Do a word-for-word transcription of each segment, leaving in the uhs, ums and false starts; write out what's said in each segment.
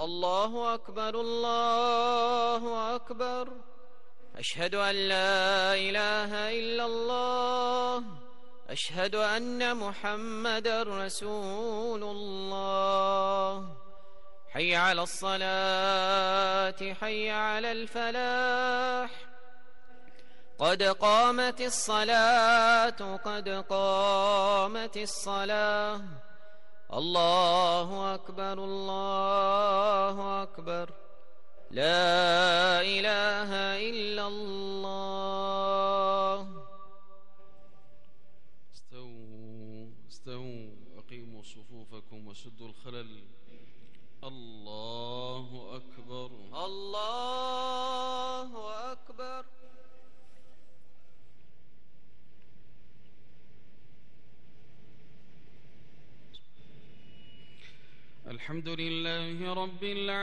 الله أكبر الله أكبر. أشهد أن لا إله إلا الله. أشهد أن محمدا رسول الله. حي على الصلاة حي على الفلاح. قد قامت الصلاة قد قامت الصلاة. الله أكبر الله أكبر. لا إله إلا الله. استووا استووا أقيموا صفوفكم وسدوا الخلل. الله أكبر الله أكبر. الحمد لله رب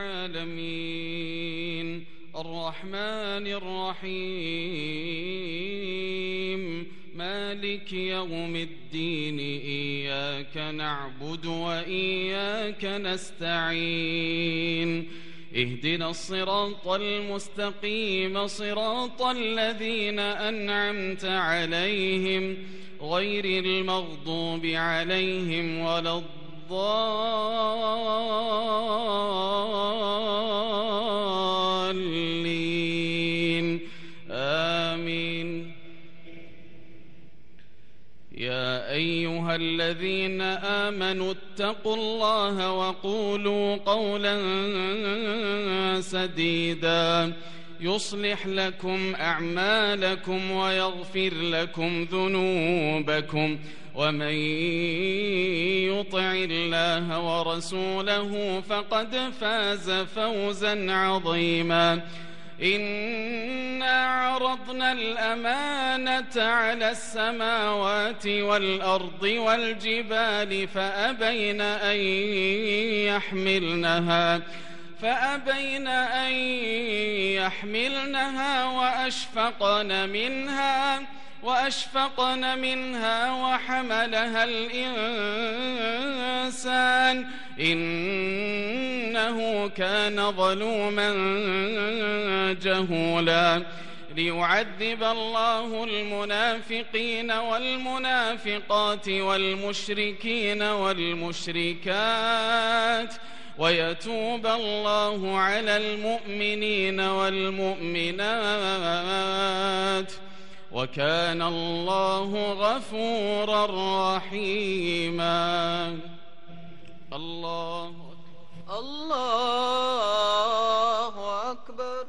العالمين الرحمن الرحيم مالك يوم الدين إياك نعبد وإياك نستعين اهدنا الصراط المستقيم صراط الذين أنعمت عليهم غير المغضوب عليهم ولا الضالين آمين. يا أيها الذين آمنوا اتقوا الله وقولوا قولا سديدا يصلح لكم أعمالكم ويغفر لكم ذنوبكم ومن يطع الله ورسوله فقد فاز فوزا عظيما. إنا عرضنا الأمانة على السماوات والأرض والجبال فأبين أن يحملنها فأبين أن يحملنها وأشفقن منها وأشفقن منها وحملها الإنسان إنه كان ظلوما جهولا. ليعذب الله المنافقين والمنافقات والمشركين والمشركات ويتوب الله على المؤمنين والمؤمنات وكان الله غفورا رحيما. الله الله أكبر.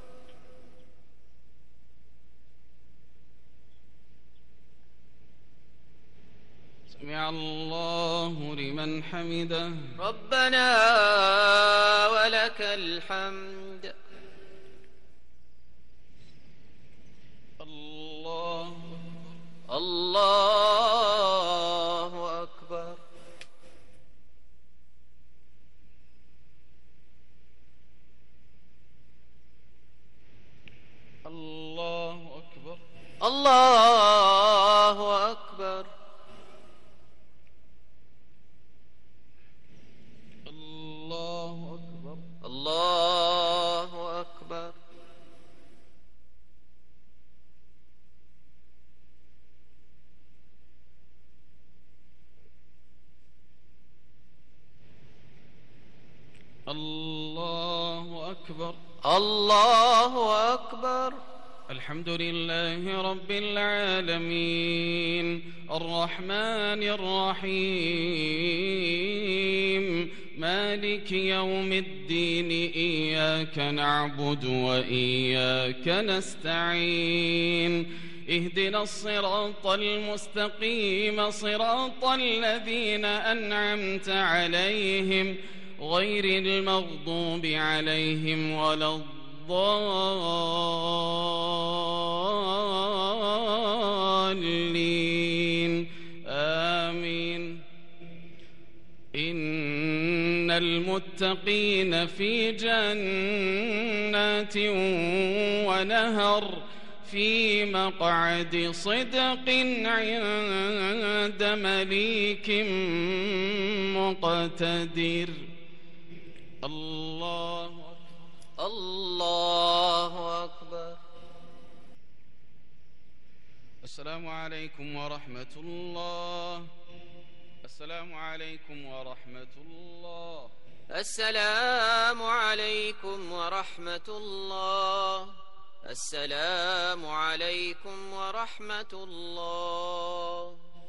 سمع الله لمن حمده. ربنا ولك الحمد. الله الله أكبر. الله أكبر. الله أكبر. الله أكبر. الله أكبر. الله أكبر. الله أكبر. الحمد لله رب العالمين الرحمن الرحيم مالك يوم الدين إياك نعبد وإياك نستعين اهدنا الصراط المستقيم صراط الذين أنعمت عليهم غير المغضوب عليهم ولا الضالين آمين. إن المتقين في جنات ونهر في مقعد صدق عند مليك مقتدر. الله أكبر. الله أكبر. السلام عليكم ورحمة الله. السلام عليكم ورحمة الله. السلام عليكم ورحمة الله. السلام عليكم ورحمة الله.